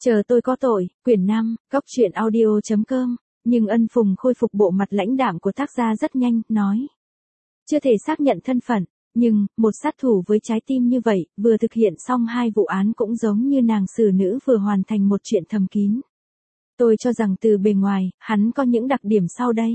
Chờ tôi có tội, quyển 5, góc truyện audio.com, nhưng Ân Phùng khôi phục bộ mặt lãnh đạm của tác gia rất nhanh, nói. Chưa thể xác nhận thân phận, nhưng, một sát thủ với trái tim như vậy, vừa thực hiện xong 2 vụ án cũng giống như nàng xử nữ vừa hoàn thành một chuyện thầm kín. Tôi cho rằng từ bề ngoài, hắn có những đặc điểm sau đây.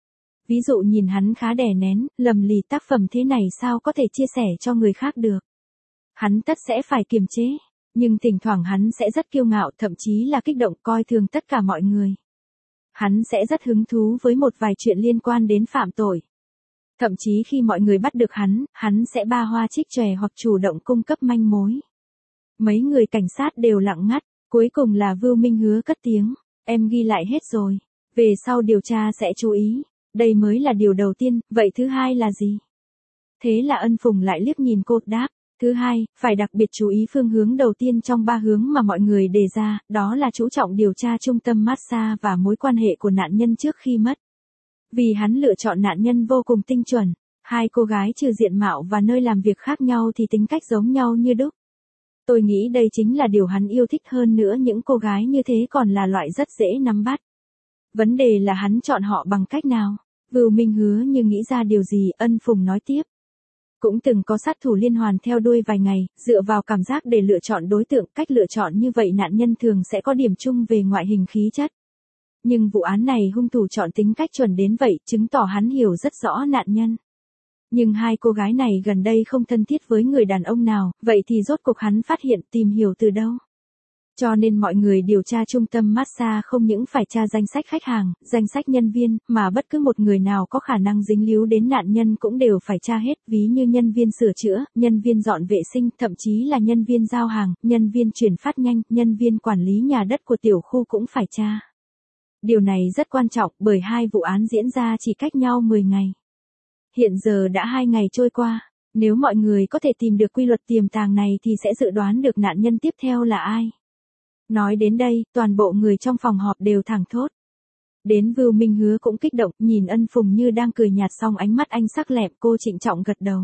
Ví dụ nhìn hắn khá đè nén, lầm lì, tác phẩm thế này sao có thể chia sẻ cho người khác được. Hắn tất sẽ phải kiềm chế, nhưng thỉnh thoảng hắn sẽ rất kiêu ngạo, thậm chí là kích động, coi thường tất cả mọi người. Hắn sẽ rất hứng thú với một vài chuyện liên quan đến phạm tội. Thậm chí khi mọi người bắt được hắn sẽ ba hoa trích chòe hoặc chủ động cung cấp manh mối. Mấy người cảnh sát đều lặng ngắt, cuối cùng là Vưu Minh Hứa cất tiếng, em ghi lại hết rồi, về sau điều tra sẽ chú ý, đây mới là điều đầu tiên, vậy thứ hai là gì? Thế là Ân Phùng lại liếc nhìn cô, đáp, thứ hai, phải đặc biệt chú ý phương hướng đầu tiên trong 3 hướng mà mọi người đề ra, đó là chú trọng điều tra trung tâm massage và mối quan hệ của nạn nhân trước khi mất. Vì hắn lựa chọn nạn nhân vô cùng tinh chuẩn, 2 cô gái trừ diện mạo và nơi làm việc khác nhau thì tính cách giống nhau như đúc. Tôi nghĩ đây chính là điều hắn yêu thích, hơn nữa những cô gái như thế còn là loại rất dễ nắm bắt. Vấn đề là hắn chọn họ bằng cách nào? Vưu Minh Hứa như nghĩ ra điều gì, Ân Phùng nói tiếp. Cũng từng có sát thủ liên hoàn theo đuôi vài ngày, dựa vào cảm giác để lựa chọn đối tượng, cách lựa chọn như vậy nạn nhân thường sẽ có điểm chung về ngoại hình khí chất. Nhưng vụ án này hung thủ chọn tính cách chuẩn đến vậy, chứng tỏ hắn hiểu rất rõ nạn nhân. Nhưng 2 cô gái này gần đây không thân thiết với người đàn ông nào, vậy thì rốt cuộc hắn phát hiện, tìm hiểu từ đâu? Cho nên mọi người điều tra trung tâm massage không những phải tra danh sách khách hàng, danh sách nhân viên, mà bất cứ một người nào có khả năng dính líu đến nạn nhân cũng đều phải tra hết, ví như nhân viên sửa chữa, nhân viên dọn vệ sinh, thậm chí là nhân viên giao hàng, nhân viên chuyển phát nhanh, nhân viên quản lý nhà đất của tiểu khu cũng phải tra. Điều này rất quan trọng bởi 2 vụ án diễn ra chỉ cách nhau 10 ngày. Hiện giờ đã 2 ngày trôi qua, nếu mọi người có thể tìm được quy luật tiềm tàng này thì sẽ dự đoán được nạn nhân tiếp theo là ai. Nói đến đây, toàn bộ người trong phòng họp đều thảng thốt. Đến Vưu Minh Hứa cũng kích động, nhìn Ân Phùng như đang cười nhạt, xong ánh mắt anh sắc lẹm, cô trịnh trọng gật đầu.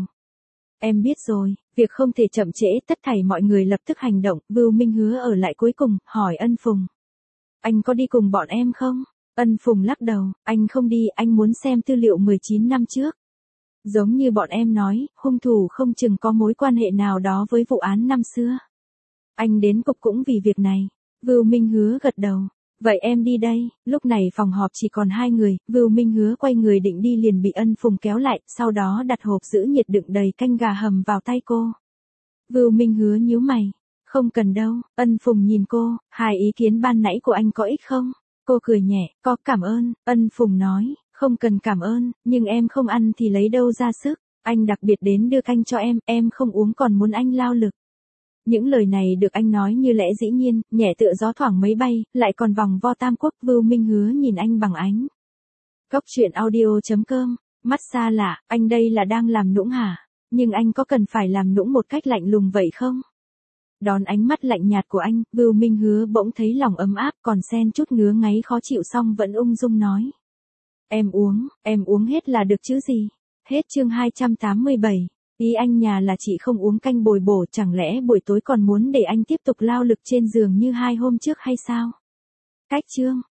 Em biết rồi, việc không thể chậm trễ, tất thảy mọi người lập tức hành động. Vưu Minh Hứa ở lại cuối cùng, hỏi Ân Phùng. Anh có đi cùng bọn em không? Ân Phùng lắc đầu, anh không đi, anh muốn xem tư liệu 19 năm trước. Giống như bọn em nói, hung thủ không chừng có mối quan hệ nào đó với vụ án năm xưa. Anh đến cục cũng vì việc này. Vưu Minh Hứa gật đầu. Vậy em đi đây. Lúc này phòng họp chỉ còn 2 người, Vưu Minh Hứa quay người định đi liền bị Ân Phùng kéo lại, sau đó đặt hộp giữ nhiệt đựng đầy canh gà hầm vào tay cô. Vưu Minh Hứa nhíu mày. Không cần đâu. Ân Phùng nhìn cô, 2 ý kiến ban nãy của anh có ích không? Cô cười nhẹ, có, cảm ơn. Ân Phùng nói, không cần cảm ơn, nhưng em không ăn thì lấy đâu ra sức. Anh đặc biệt đến đưa canh cho em không uống còn muốn anh lao lực. Những lời này được anh nói như lẽ dĩ nhiên, nhẹ tựa gió thoảng mấy bay, lại còn vòng vo tam quốc. Vưu Minh Hứa nhìn anh bằng ánh. Góc truyện audio.com, mắt xa lạ, anh đây là đang làm nũng hả? Nhưng anh có cần phải làm nũng một cách lạnh lùng vậy không? Đón ánh mắt lạnh nhạt của anh, Vưu Minh Hứa bỗng thấy lòng ấm áp, còn xen chút ngứa ngáy khó chịu, xong vẫn ung dung nói. Em uống hết là được chứ gì? Hết chương 287. Ý anh nhà là chị không uống canh bồi bổ, chẳng lẽ buổi tối còn muốn để anh tiếp tục lao lực trên giường như 2 hôm trước hay sao? Cách chương